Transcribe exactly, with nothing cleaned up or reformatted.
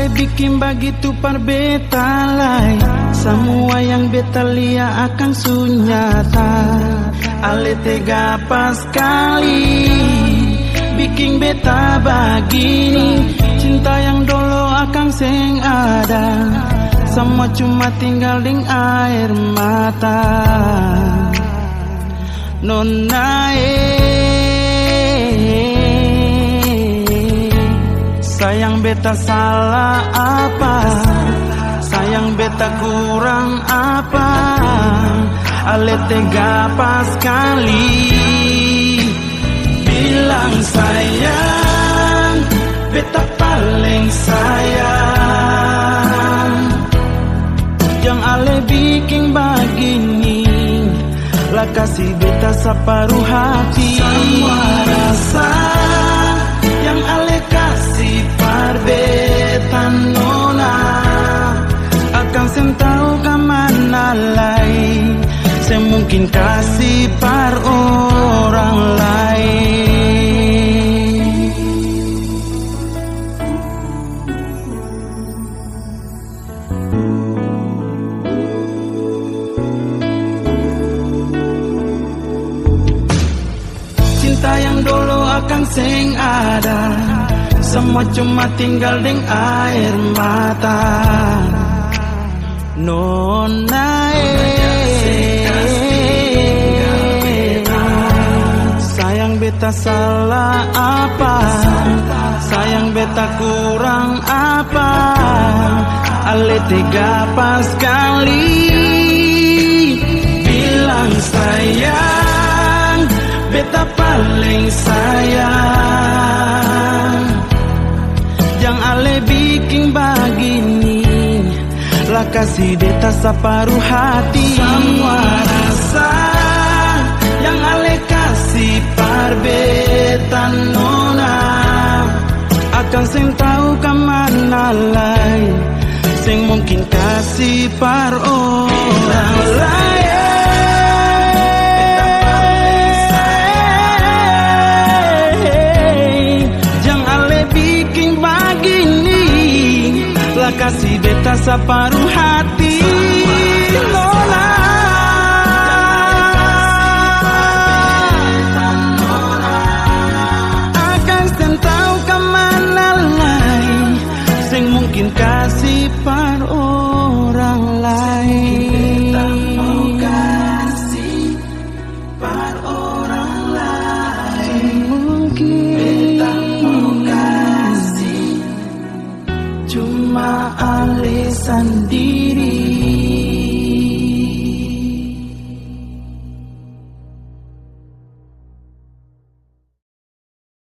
ale bikin begitu par beta lai. Semua yang beta lihat akan sunyata. Ale tega pas kali bikin beta begini. Cinta yang dulu akan seng ada, semua cuma tinggal di air mata. Nona sayang beta salah apa? Sayang beta kurang apa? Ale tega pas kali bilang sayang, beta paling sayang. Yang ale bikin begini, lah kasih beta separuh hati. Semua rasa yang ale kasih par beta nona, akan sen tahu kemana lain. Saya mungkin kasih par orang lain. Cinta yang dulu akan seng ada, semua cuma tinggal di air mata. Nona sayang beta salah apa? Sayang beta kurang apa? Ale tega pas kali bilang sayang, beta paling sayang. Yang ale bikin begini, lah kasih beta separuh hati. Semua rasa yang ale kasih par beta nona, akan seng tahu kemana lain. Seng mungkin kasih par orang lain. Jangan ale bikin begini, lah kasih beta separuh hati. Nona akan sen tahu kemana lain. Seng mungkin